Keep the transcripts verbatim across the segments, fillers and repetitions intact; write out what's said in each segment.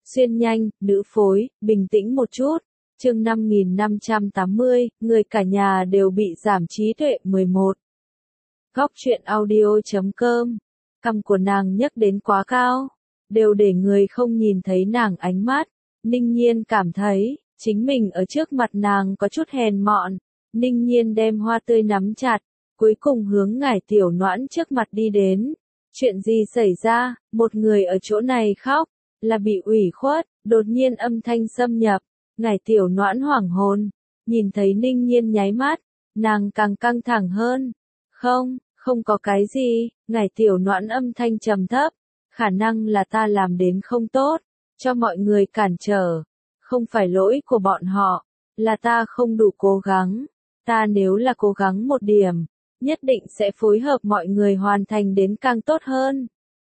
Xuyên nhanh, nữ phối, bình tĩnh một chút. Chương năm nghìn năm trăm tám mươi, người cả nhà đều bị giảm trí tuệ mười một. Góc truyện audio chấm com. Cằm của nàng nhấc đến quá cao, đều để người không nhìn thấy nàng ánh mắt. Ninh Nhiên cảm thấy, chính mình ở trước mặt nàng có chút hèn mọn. Ninh Nhiên đem hoa tươi nắm chặt, cuối cùng hướng ngải tiểu noãn trước mặt đi đến. Chuyện gì xảy ra, một người ở chỗ này khóc, là bị ủy khuất, đột nhiên âm thanh xâm nhập. Ngải tiểu noãn hoảng hồn, nhìn thấy Ninh Nhiên nháy mắt, nàng càng căng thẳng hơn. Không, không có cái gì, ngải tiểu noãn âm thanh trầm thấp, khả năng là ta làm đến không tốt, cho mọi người cản trở. Không phải lỗi của bọn họ, là ta không đủ cố gắng. Ta nếu là cố gắng một điểm, nhất định sẽ phối hợp mọi người hoàn thành đến càng tốt hơn.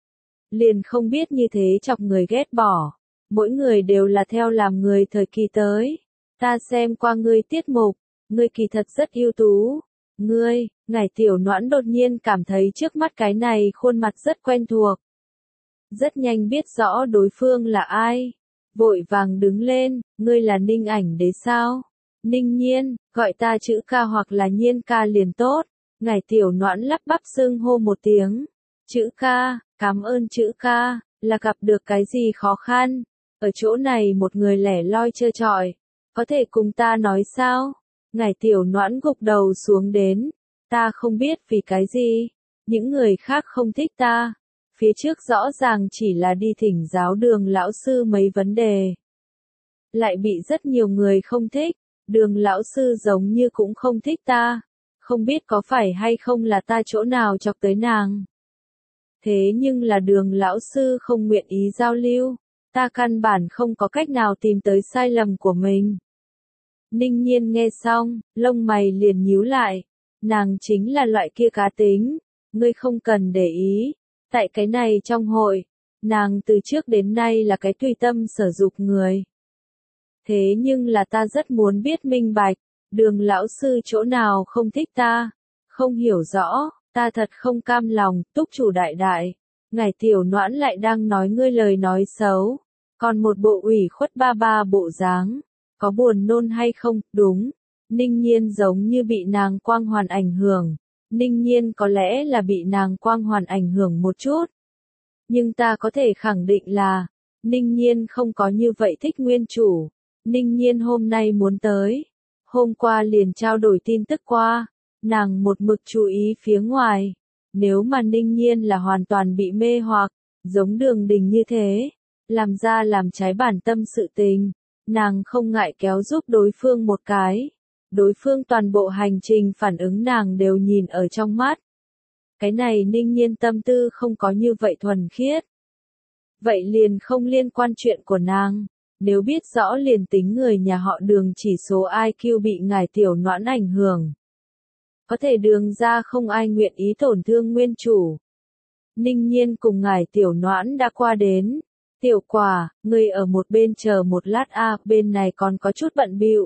Liền không biết như thế chọc người ghét bỏ. Mỗi người đều là theo làm người thời kỳ tới. Ta xem qua ngươi tiết mục, ngươi kỳ thật rất ưu tú. Ngươi, ngải tiểu noãn đột nhiên cảm thấy trước mắt cái này khuôn mặt rất quen thuộc. Rất nhanh biết rõ đối phương là ai. Vội vàng đứng lên, ngươi là Ninh ảnh đế sao? Ninh Nhiên, gọi ta chữ ca hoặc là Nhiên ca liền tốt. Ngải tiểu noãn lắp bắp xưng hô một tiếng. Chữ ca, cảm ơn chữ ca, là gặp được cái gì khó khăn? Ở chỗ này một người lẻ loi trơ trọi, có thể cùng ta nói sao? Ngải tiểu noãn gục đầu xuống đến, ta không biết vì cái gì, những người khác không thích ta. Phía trước rõ ràng chỉ là đi thỉnh giáo Đường lão sư mấy vấn đề, lại bị rất nhiều người không thích. Đường lão sư giống như cũng không thích ta, không biết có phải hay không là ta chỗ nào chọc tới nàng. Thế nhưng là Đường lão sư không nguyện ý giao lưu, ta căn bản không có cách nào tìm tới sai lầm của mình. Ninh Nhiên nghe xong, lông mày liền nhíu lại, nàng chính là loại kia cá tính, ngươi không cần để ý. Tại cái này trong hội, nàng từ trước đến nay là cái tùy tâm sở dục người. Thế nhưng là ta rất muốn biết minh bạch, Đường lão sư chỗ nào không thích ta, không hiểu rõ, ta thật không cam lòng. Túc chủ đại đại, ngải tiểu noãn lại đang nói ngươi lời nói xấu, còn một bộ ủy khuất ba ba bộ dáng, có buồn nôn hay không? Đúng, Ninh Nhiên giống như bị nàng quang hoàn ảnh hưởng. Ninh Nhiên có lẽ là bị nàng quang hoàn ảnh hưởng một chút. Nhưng ta có thể khẳng định là, Ninh Nhiên không có như vậy thích nguyên chủ. Ninh Nhiên hôm nay muốn tới. Hôm qua liền trao đổi tin tức qua. Nàng một mực chú ý phía ngoài. Nếu mà Ninh Nhiên là hoàn toàn bị mê hoặc, giống Đường Đình như thế, làm ra làm trái bản tâm sự tình, nàng không ngại kéo giúp đối phương một cái. Đối phương toàn bộ hành trình phản ứng nàng đều nhìn ở trong mắt. Cái này Ninh Nhiên tâm tư không có như vậy thuần khiết. Vậy liền không liên quan chuyện của nàng. Nếu biết rõ liền tính người nhà họ Đường chỉ số i kiu bị ngải tiểu noãn ảnh hưởng. Có thể Đường ra không ai nguyện ý tổn thương nguyên chủ. Ninh Nhiên cùng ngải tiểu noãn đã qua đến. Tiểu Quả, người ở một bên chờ một lát a, à, bên này còn có chút bận bịu.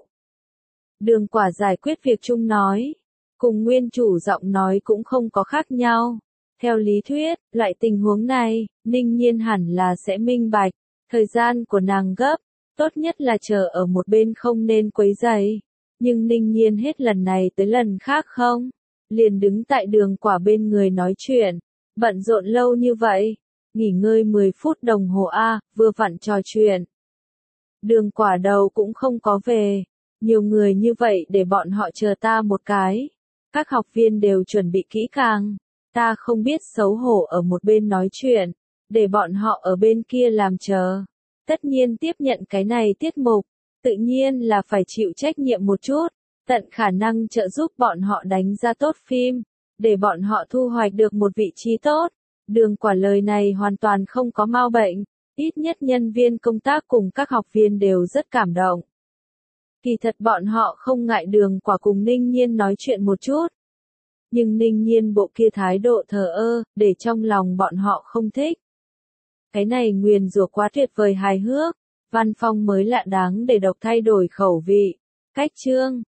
Đường Quả giải quyết việc chung nói, cùng nguyên chủ giọng nói cũng không có khác nhau. Theo lý thuyết, loại tình huống này, Ninh Nhiên hẳn là sẽ minh bạch, thời gian của nàng gấp, tốt nhất là chờ ở một bên không nên quấy rầy. Nhưng Ninh Nhiên hết lần này tới lần khác không, liền đứng tại Đường Quả bên người nói chuyện, bận rộn lâu như vậy, nghỉ ngơi mười phút đồng hồ a, vừa vặn trò chuyện. Đường Quả đầu cũng không có về. Nhiều người như vậy để bọn họ chờ ta một cái. Các học viên đều chuẩn bị kỹ càng. Ta không biết xấu hổ ở một bên nói chuyện. Để bọn họ ở bên kia làm chờ. Tất nhiên tiếp nhận cái này tiết mục. Tự nhiên là phải chịu trách nhiệm một chút. Tận khả năng trợ giúp bọn họ đánh ra tốt phim. Để bọn họ thu hoạch được một vị trí tốt. Đường Quả lời này hoàn toàn không có mau bệnh. Ít nhất nhân viên công tác cùng các học viên đều rất cảm động. Kỳ thật bọn họ không ngại Đường Quả cùng Ninh Nhiên nói chuyện một chút. Nhưng Ninh Nhiên bộ kia thái độ thờ ơ, để trong lòng bọn họ không thích. Cái này nguyền rủa quá tuyệt vời hài hước, văn phong mới lạ đáng để độc thay đổi khẩu vị. Cách chương,